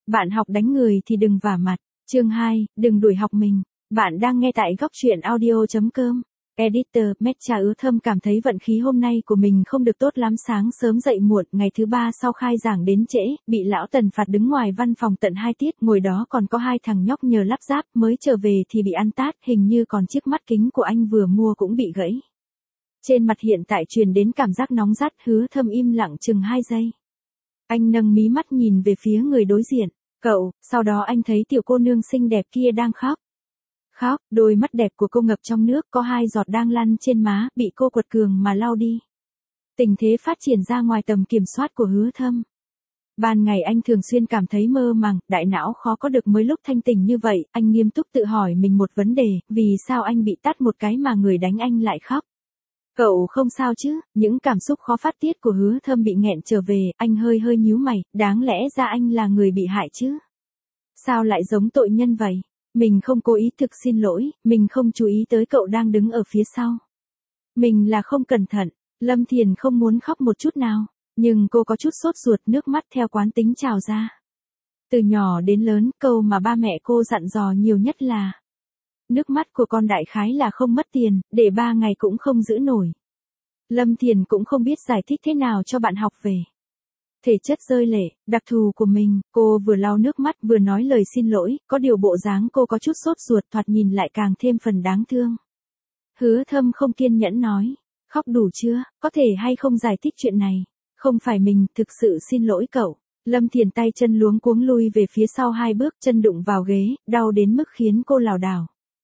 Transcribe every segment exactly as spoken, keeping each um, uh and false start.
Bạn học đánh người thì đừng vả mặt. Chương hai, đừng đuổi học mình. Bạn đang nghe tại góc truyện audio chấm com. Editor, Mecha Ứ Thâm cảm thấy vận khí hôm nay của mình không được tốt lắm. Sáng sớm dậy muộn, ngày thứ ba sau khai giảng đến trễ, bị lão Tần phạt đứng ngoài văn phòng tận hai tiết, ngồi đó còn có hai thằng nhóc nhờ lắp ráp, mới trở về thì bị ăn tát, hình như còn chiếc mắt kính của anh vừa mua cũng bị gãy. Trên mặt hiện tại truyền đến cảm giác nóng rát. Hứa Thâm im lặng chừng hai giây. Anh nâng mí mắt nhìn về phía người đối diện. Cậu, sau đó anh thấy tiểu cô nương xinh đẹp kia đang khóc. Khóc, đôi mắt đẹp của cô ngập trong nước, có hai giọt đang lăn trên má, bị cô quật cường mà lau đi. Tình thế phát triển ra ngoài tầm kiểm soát của Hứa Thâm. Ban ngày anh thường xuyên cảm thấy mơ màng, đại não khó có được mới lúc thanh tỉnh như vậy, anh nghiêm túc tự hỏi mình một vấn đề, vì sao anh bị tát một cái mà người đánh anh lại khóc? Cậu không sao chứ? Những cảm xúc khó phát tiết của Hứa Thâm bị nghẹn trở về, anh hơi hơi nhíu mày, đáng lẽ ra anh là người bị hại chứ? Sao lại giống tội nhân vậy? Mình không cố ý, thực xin lỗi, mình không chú ý tới cậu đang đứng ở phía sau. Mình là không cẩn thận. Lâm Thiền không muốn khóc một chút nào, nhưng cô có chút sốt ruột, nước mắt theo quán tính trào ra. Từ nhỏ đến lớn, câu mà ba mẹ cô dặn dò nhiều nhất là: nước mắt của con đại khái là không mất tiền, để ba ngày cũng không giữ nổi. Lâm Thiền cũng không biết giải thích thế nào cho bạn học về thể chất rơi lệ, đặc thù của mình. Cô vừa lau nước mắt vừa nói lời xin lỗi, có điều bộ dáng cô có chút sốt ruột, thoạt nhìn lại càng thêm phần đáng thương. Hứa Thâm không kiên nhẫn nói: khóc đủ chưa, có thể hay không giải thích chuyện này? Không phải mình, thực sự xin lỗi cậu. Lâm Thiền tay chân luống cuống lui về phía sau hai bước, chân đụng vào ghế, đau đến mức khiến cô lảo đảo.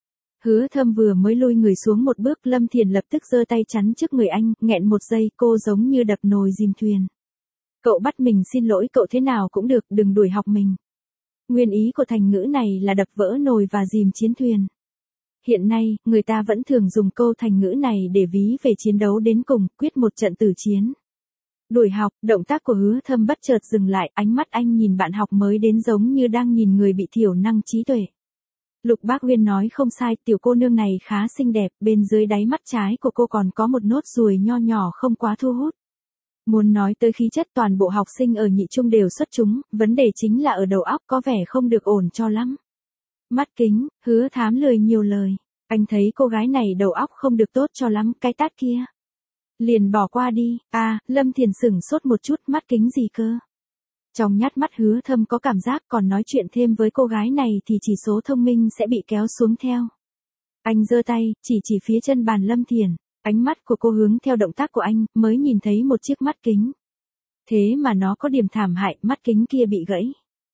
Hứa Thâm vừa mới lui người xuống một bước, Lâm Thiền lập tức giơ tay chắn trước người anh, nghẹn một giây, cô giống như đập nồi dìm thuyền. Cậu bắt mình xin lỗi cậu thế nào cũng được, đừng đuổi học mình. Nguyên ý của thành ngữ này là đập vỡ nồi và dìm chiến thuyền. Hiện nay, người ta vẫn thường dùng câu thành ngữ này để ví về chiến đấu đến cùng, quyết một trận tử chiến. Đuổi học, động tác của Hứa Thâm bất chợt dừng lại, ánh mắt anh nhìn bạn học mới đến giống như đang nhìn người bị thiểu năng trí tuệ. Lục Bác Uyên nói không sai, tiểu cô nương này khá xinh đẹp, bên dưới đáy mắt trái của cô còn có một nốt ruồi nho nhỏ không quá thu hút. Muốn nói tới khí chất, toàn bộ học sinh ở nhị trung đều xuất chúng, vấn đề chính là ở đầu óc có vẻ không được ổn cho lắm. Mắt kính, Hứa Thám lười nhiều lời. Anh thấy cô gái này đầu óc không được tốt cho lắm, cái tát kia liền bỏ qua đi. À, Lâm Thiền sửng sốt một chút, mắt kính gì cơ? Trong nhát mắt Hứa Thâm có cảm giác còn nói chuyện thêm với cô gái này thì chỉ số thông minh sẽ bị kéo xuống theo. Anh giơ tay, chỉ chỉ phía chân bàn Lâm Thiền. Ánh mắt của cô hướng theo động tác của anh, mới nhìn thấy một chiếc mắt kính. Thế mà nó có điểm thảm hại, mắt kính kia bị gãy.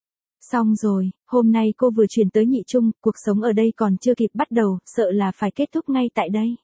Xong rồi, hôm nay cô vừa chuyển tới nhị trung, cuộc sống ở đây còn chưa kịp bắt đầu, sợ là phải kết thúc ngay tại đây.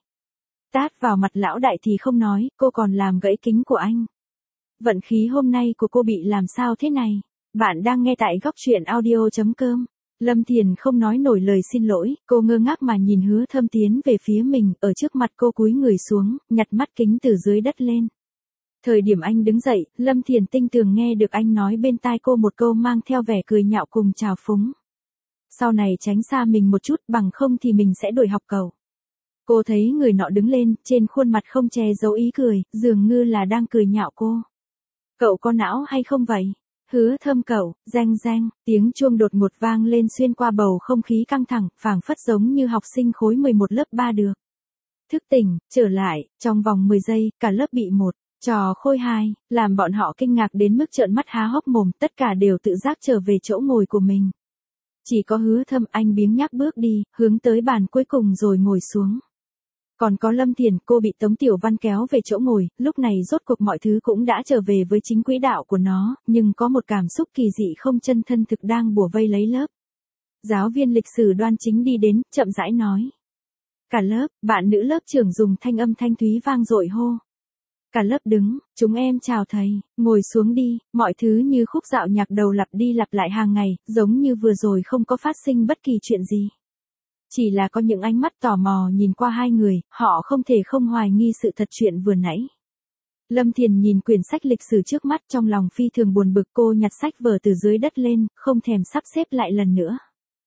Tát vào mặt lão đại thì không nói, cô còn làm gãy kính của anh. Vận khí hôm nay của cô bị làm sao thế này? Bạn đang nghe tại góc truyện audio chấm com. Lâm Thiền không nói nổi lời xin lỗi, cô ngơ ngác mà nhìn Hứa Thâm tiến về phía mình, ở trước mặt cô cúi người xuống, nhặt mắt kính từ dưới đất lên. Thời điểm anh đứng dậy, Lâm Thiền tinh tường nghe được anh nói bên tai cô một câu mang theo vẻ cười nhạo cùng trào phúng. Sau này tránh xa mình một chút, bằng không thì mình sẽ đuổi học cậu. Cô thấy người nọ đứng lên, trên khuôn mặt không che giấu ý cười, dường như là đang cười nhạo cô. Cậu có não hay không vậy? Hứa Thâm cậu, reng reng, tiếng chuông đột ngột vang lên xuyên qua bầu không khí căng thẳng, phảng phất giống như học sinh khối mười một lớp ba được thức tỉnh, trở lại, trong vòng mười giây, cả lớp bị một trò khôi hài, làm bọn họ kinh ngạc đến mức trợn mắt há hốc mồm, tất cả đều tự giác trở về chỗ ngồi của mình. Chỉ có Hứa Thâm, anh biếng nhác bước đi, hướng tới bàn cuối cùng rồi ngồi xuống. Còn có Lâm Thiền, cô bị Tống Tiểu Văn kéo về chỗ ngồi, lúc này rốt cuộc mọi thứ cũng đã trở về với chính quỹ đạo của nó, nhưng có một cảm xúc kỳ dị không chân thân thực đang bủa vây lấy lớp. Giáo viên lịch sử Đoan Chính đi đến, chậm rãi nói. Cả lớp, bạn nữ lớp trưởng dùng thanh âm thanh thúy vang dội hô. Cả lớp đứng, chúng em chào thầy, ngồi xuống đi, mọi thứ như khúc dạo nhạc đầu lặp đi lặp lại hàng ngày, giống như vừa rồi không có phát sinh bất kỳ chuyện gì. Chỉ là có những ánh mắt tò mò nhìn qua hai người, họ không thể không hoài nghi sự thật chuyện vừa nãy. Lâm Thiền nhìn quyển sách lịch sử trước mắt, trong lòng phi thường buồn bực, cô nhặt sách vở từ dưới đất lên, không thèm sắp xếp lại lần nữa.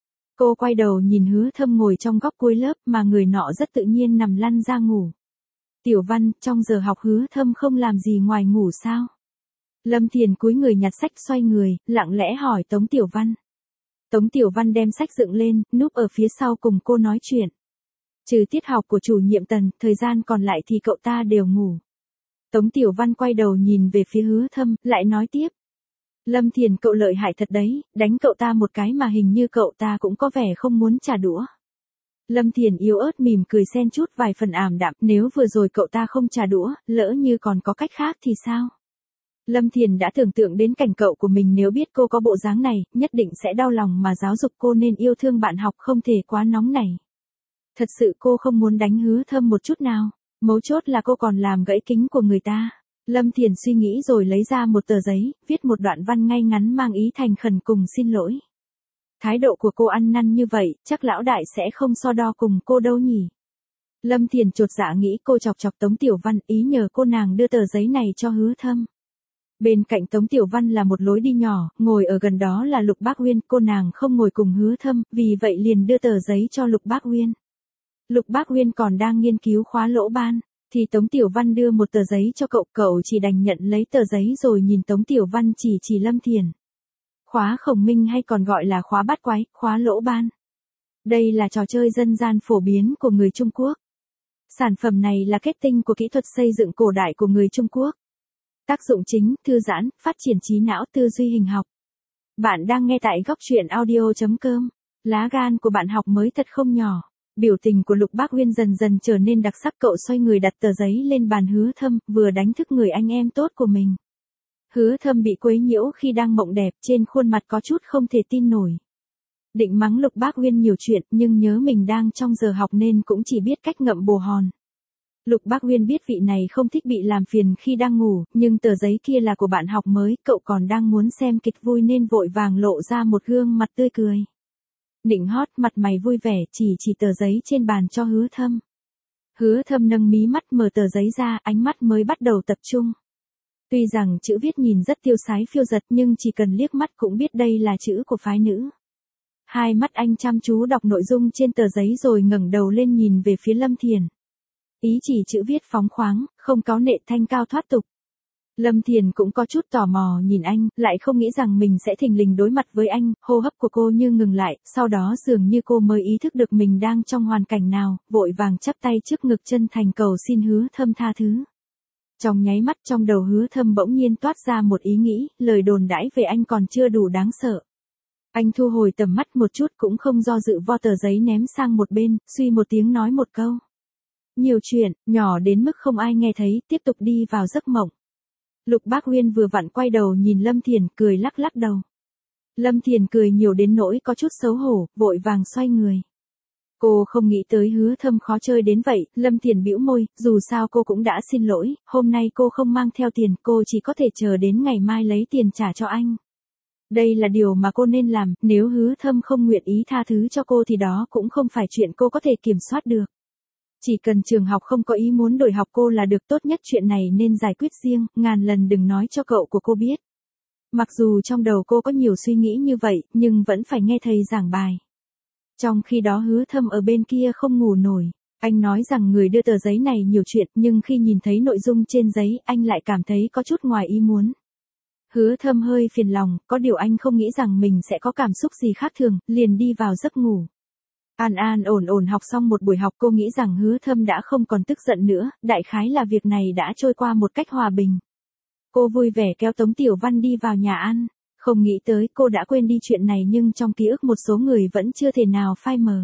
Cô quay đầu nhìn Hứa Thâm ngồi trong góc cuối lớp mà người nọ rất tự nhiên nằm lăn ra ngủ. Tiểu Văn, trong giờ học Hứa Thâm không làm gì ngoài ngủ sao? Lâm Thiền cúi người nhặt sách xoay người, lặng lẽ hỏi Tống Tiểu Văn. Tống Tiểu Văn đem sách dựng lên, núp ở phía sau cùng cô nói chuyện. Trừ tiết học của chủ nhiệm Tần, thời gian còn lại thì cậu ta đều ngủ. Tống Tiểu Văn quay đầu nhìn về phía Hứa Thâm, lại nói tiếp. Lâm Thiền cậu lợi hại thật đấy, đánh cậu ta một cái mà hình như cậu ta cũng có vẻ không muốn trả đũa. Lâm Thiền yếu ớt mỉm cười xen chút vài phần ảm đạm, nếu vừa rồi cậu ta không trả đũa, lỡ như còn có cách khác thì sao? Lâm Thiền đã tưởng tượng đến cảnh cậu của mình nếu biết cô có bộ dáng này, nhất định sẽ đau lòng mà giáo dục cô nên yêu thương bạn học không thể quá nóng nảy. Thật sự cô không muốn đánh Hứa Thâm một chút nào, mấu chốt là cô còn làm gãy kính của người ta. Lâm Thiền suy nghĩ rồi lấy ra một tờ giấy, viết một đoạn văn ngay ngắn mang ý thành khẩn cùng xin lỗi. Thái độ của cô ăn năn như vậy, chắc lão đại sẽ không so đo cùng cô đâu nhỉ. Lâm Thiền chột dạ nghĩ cô chọc chọc Tống Tiểu Văn, ý nhờ cô nàng đưa tờ giấy này cho Hứa Thâm. Bên cạnh Tống Tiểu Văn là một lối đi nhỏ, ngồi ở gần đó là Lục Bác Uyên, cô nàng không ngồi cùng Hứa Thâm, vì vậy liền đưa tờ giấy cho Lục Bác Uyên. Lục Bác Uyên còn đang nghiên cứu khóa lỗ ban, thì Tống Tiểu Văn đưa một tờ giấy cho cậu, cậu chỉ đành nhận lấy tờ giấy rồi nhìn Tống Tiểu Văn chỉ chỉ Lâm Thiền. Khóa khổng minh hay còn gọi là khóa bát quái, khóa lỗ ban. Đây là trò chơi dân gian phổ biến của người Trung Quốc. Sản phẩm này là kết tinh của kỹ thuật xây dựng cổ đại của người Trung Quốc. Tác dụng chính, thư giãn, phát triển trí não, tư duy hình học. Bạn đang nghe tại góc truyện audio chấm com. Lá gan của bạn học mới thật không nhỏ. Biểu tình của Lục Bác Uyên dần dần trở nên đặc sắc, cậu xoay người đặt tờ giấy lên bàn Hứa Thâm, vừa đánh thức người anh em tốt của mình. Hứa Thâm bị quấy nhiễu khi đang mộng đẹp, trên khuôn mặt có chút không thể tin nổi. Định mắng Lục Bác Uyên nhiều chuyện, nhưng nhớ mình đang trong giờ học nên cũng chỉ biết cách ngậm bồ hòn. Lục Bác Uyên biết vị này không thích bị làm phiền khi đang ngủ, nhưng tờ giấy kia là của bạn học mới, cậu còn đang muốn xem kịch vui nên vội vàng lộ ra một gương mặt tươi cười. Nịnh hót, mặt mày vui vẻ, chỉ chỉ tờ giấy trên bàn cho Hứa Thâm. Hứa Thâm nâng mí mắt mở tờ giấy ra, ánh mắt mới bắt đầu tập trung. Tuy rằng chữ viết nhìn rất tiêu sái phiêu dật nhưng chỉ cần liếc mắt cũng biết đây là chữ của phái nữ. Hai mắt anh chăm chú đọc nội dung trên tờ giấy rồi ngẩng đầu lên nhìn về phía Lâm Thiền. Ý chỉ chữ viết phóng khoáng, không cáu nệ, thanh cao thoát tục. Lâm Thiền cũng có chút tò mò nhìn anh, lại không nghĩ rằng mình sẽ thình lình đối mặt với anh, hô hấp của cô như ngừng lại, sau đó dường như cô mới ý thức được mình đang trong hoàn cảnh nào, vội vàng chắp tay trước ngực chân thành cầu xin Hứa Thâm tha thứ. Trong nháy mắt trong đầu Hứa Thâm bỗng nhiên toát ra một ý nghĩ, lời đồn đãi về anh còn chưa đủ đáng sợ. Anh thu hồi tầm mắt một chút cũng không do dự vo tờ giấy ném sang một bên, suy một tiếng nói một câu. Nhiều chuyện, nhỏ đến mức không ai nghe thấy, tiếp tục đi vào giấc mộng. Lục Bác Uyên vừa vặn quay đầu nhìn Lâm Thiền, cười lắc lắc đầu. Lâm Thiền cười nhiều đến nỗi có chút xấu hổ, vội vàng xoay người. Cô không nghĩ tới Hứa Thâm khó chơi đến vậy, Lâm Thiền bĩu môi, dù sao cô cũng đã xin lỗi, hôm nay cô không mang theo tiền, cô chỉ có thể chờ đến ngày mai lấy tiền trả cho anh. Đây là điều mà cô nên làm, nếu Hứa Thâm không nguyện ý tha thứ cho cô thì đó cũng không phải chuyện cô có thể kiểm soát được. Chỉ cần trường học không có ý muốn đổi học cô là được, tốt nhất chuyện này nên giải quyết riêng, ngàn lần đừng nói cho cậu của cô biết. Mặc dù trong đầu cô có nhiều suy nghĩ như vậy, nhưng vẫn phải nghe thầy giảng bài. Trong khi đó Hứa Thâm ở bên kia không ngủ nổi. Anh nói rằng người đưa tờ giấy này nhiều chuyện, nhưng khi nhìn thấy nội dung trên giấy, anh lại cảm thấy có chút ngoài ý muốn. Hứa Thâm hơi phiền lòng, có điều anh không nghĩ rằng mình sẽ có cảm xúc gì khác thường, liền đi vào giấc ngủ. An an ổn ổn học xong một buổi học, cô nghĩ rằng Hứa Thâm đã không còn tức giận nữa, đại khái là việc này đã trôi qua một cách hòa bình. Cô vui vẻ kéo Tống Tiểu Văn đi vào nhà ăn, không nghĩ tới cô đã quên đi chuyện này nhưng trong ký ức một số người vẫn chưa thể nào phai mờ.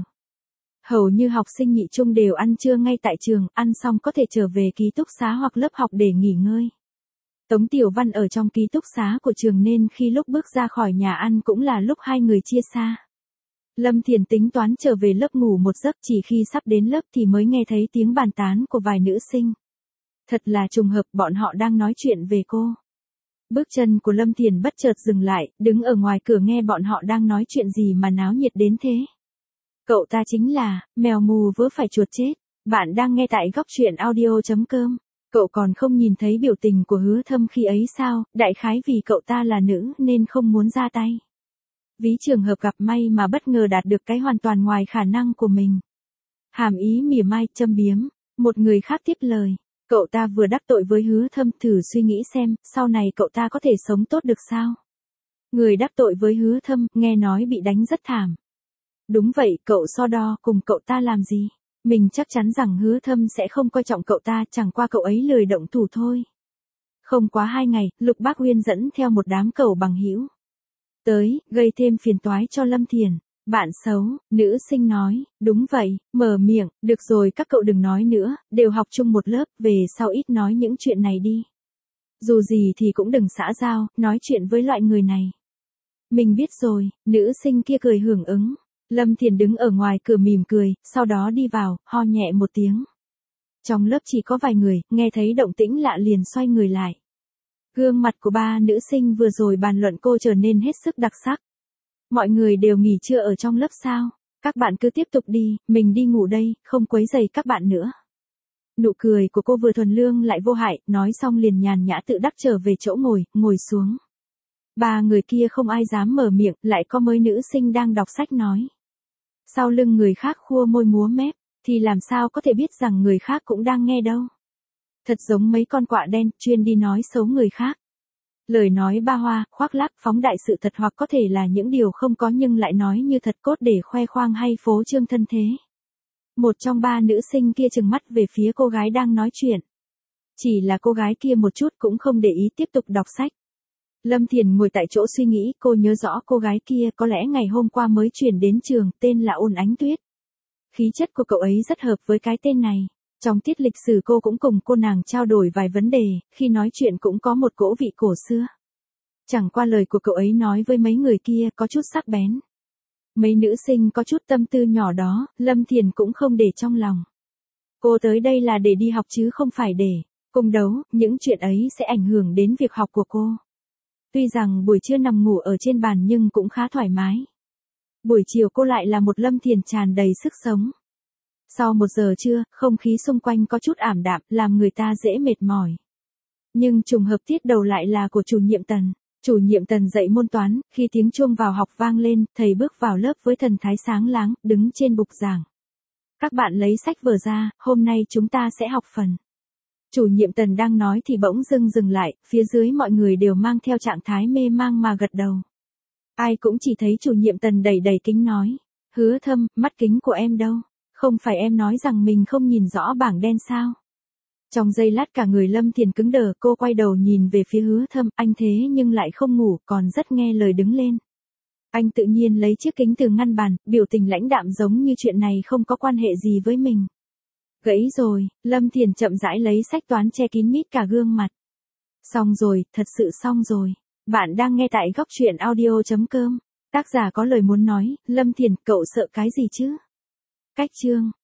Hầu như học sinh nhị trung đều ăn trưa ngay tại trường, ăn xong có thể trở về ký túc xá hoặc lớp học để nghỉ ngơi. Tống Tiểu Văn ở trong ký túc xá của trường nên khi lúc bước ra khỏi nhà ăn cũng là lúc hai người chia xa. Lâm Thiền tính toán trở về lớp ngủ một giấc, chỉ khi sắp đến lớp thì mới nghe thấy tiếng bàn tán của vài nữ sinh. Thật là trùng hợp, bọn họ đang nói chuyện về cô. Bước chân của Lâm Thiền bất chợt dừng lại, đứng ở ngoài cửa nghe bọn họ đang nói chuyện gì mà náo nhiệt đến thế. Cậu ta chính là, mèo mù vớ phải chuột chết. Bạn đang nghe tại góc truyện audio chấm com. Cậu còn không nhìn thấy biểu tình của Hứa Thâm khi ấy sao, đại khái vì cậu ta là nữ nên không muốn ra tay. Ví trường hợp gặp may mà bất ngờ đạt được cái hoàn toàn ngoài khả năng của mình. Hàm ý mỉa mai, châm biếm. Một người khác tiếp lời. Cậu ta vừa đắc tội với Hứa Thâm, thử suy nghĩ xem, sau này cậu ta có thể sống tốt được sao? Người đắc tội với Hứa Thâm, nghe nói bị đánh rất thảm. Đúng vậy, cậu so đo cùng cậu ta làm gì? Mình chắc chắn rằng Hứa Thâm sẽ không coi trọng cậu ta, chẳng qua cậu ấy lười động thủ thôi. Không quá hai ngày, Lục Bác Uyên dẫn theo một đám cẩu bằng hữu tới, gây thêm phiền toái cho Lâm Thiền. Bạn xấu, nữ sinh nói, đúng vậy, mở miệng, được rồi các cậu đừng nói nữa, đều học chung một lớp, về sau ít nói những chuyện này đi. Dù gì thì cũng đừng xã giao, nói chuyện với loại người này. Mình biết rồi, nữ sinh kia cười hưởng ứng. Lâm Thiền đứng ở ngoài cửa mỉm cười, sau đó đi vào, ho nhẹ một tiếng. Trong lớp chỉ có vài người, nghe thấy động tĩnh lạ liền xoay người lại. Gương mặt của ba nữ sinh vừa rồi bàn luận cô trở nên hết sức đặc sắc. Mọi người đều nghỉ trưa ở trong lớp sao? Các bạn cứ tiếp tục đi, mình đi ngủ đây, không quấy rầy các bạn nữa. Nụ cười của cô vừa thuần lương lại vô hại, nói xong liền nhàn nhã tự đắc trở về chỗ ngồi, ngồi xuống. Ba người kia không ai dám mở miệng, lại có mấy nữ sinh đang đọc sách nói. Sau lưng người khác khua môi múa mép, thì làm sao có thể biết rằng người khác cũng đang nghe đâu. Thật giống mấy con quạ đen, chuyên đi nói xấu người khác. Lời nói ba hoa, khoác lác, phóng đại sự thật hoặc có thể là những điều không có nhưng lại nói như thật cốt để khoe khoang hay phô trương thân thế. Một trong ba nữ sinh kia trừng mắt về phía cô gái đang nói chuyện. Chỉ là cô gái kia một chút cũng không để ý tiếp tục đọc sách. Lâm Thiền ngồi tại chỗ suy nghĩ, cô nhớ rõ cô gái kia có lẽ ngày hôm qua mới chuyển đến trường, tên là Ôn Ánh Tuyết. Khí chất của cậu ấy rất hợp với cái tên này. Trong tiết lịch sử cô cũng cùng cô nàng trao đổi vài vấn đề, khi nói chuyện cũng có một cỗ vị cổ xưa. Chẳng qua lời của cậu ấy nói với mấy người kia có chút sắc bén. Mấy nữ sinh có chút tâm tư nhỏ đó, Lâm Thiền cũng không để trong lòng. Cô tới đây là để đi học chứ không phải để cùng đấu, những chuyện ấy sẽ ảnh hưởng đến việc học của cô. Tuy rằng buổi trưa nằm ngủ ở trên bàn nhưng cũng khá thoải mái. Buổi chiều cô lại là một Lâm Thiền tràn đầy sức sống. Sau một giờ trưa, không khí xung quanh có chút ảm đạm, làm người ta dễ mệt mỏi. Nhưng trùng hợp tiết đầu lại là của chủ nhiệm Tần. Chủ nhiệm Tần dạy môn toán, khi tiếng chuông vào học vang lên, thầy bước vào lớp với thần thái sáng láng, đứng trên bục giảng. Các bạn lấy sách vở ra, hôm nay chúng ta sẽ học phần. Chủ nhiệm Tần đang nói thì bỗng dưng dừng lại, phía dưới mọi người đều mang theo trạng thái mê mang mà gật đầu. Ai cũng chỉ thấy chủ nhiệm Tần đầy đầy kính nói. Hứa Thâm, mắt kính của em đâu? Không phải em nói rằng mình không nhìn rõ bảng đen sao? Trong giây lát cả người Lâm Thiền cứng đờ, cô quay đầu nhìn về phía Hứa Thâm, anh thế nhưng lại không ngủ, còn rất nghe lời đứng lên. Anh tự nhiên lấy chiếc kính từ ngăn bàn, biểu tình lãnh đạm giống như chuyện này không có quan hệ gì với mình. Gãy rồi, Lâm Thiền chậm rãi lấy sách toán che kín mít cả gương mặt. Xong rồi, thật sự xong rồi. Bạn đang nghe tại góc truyện audio chấm com. Tác giả có lời muốn nói, Lâm Thiền, cậu sợ cái gì chứ? Cách chương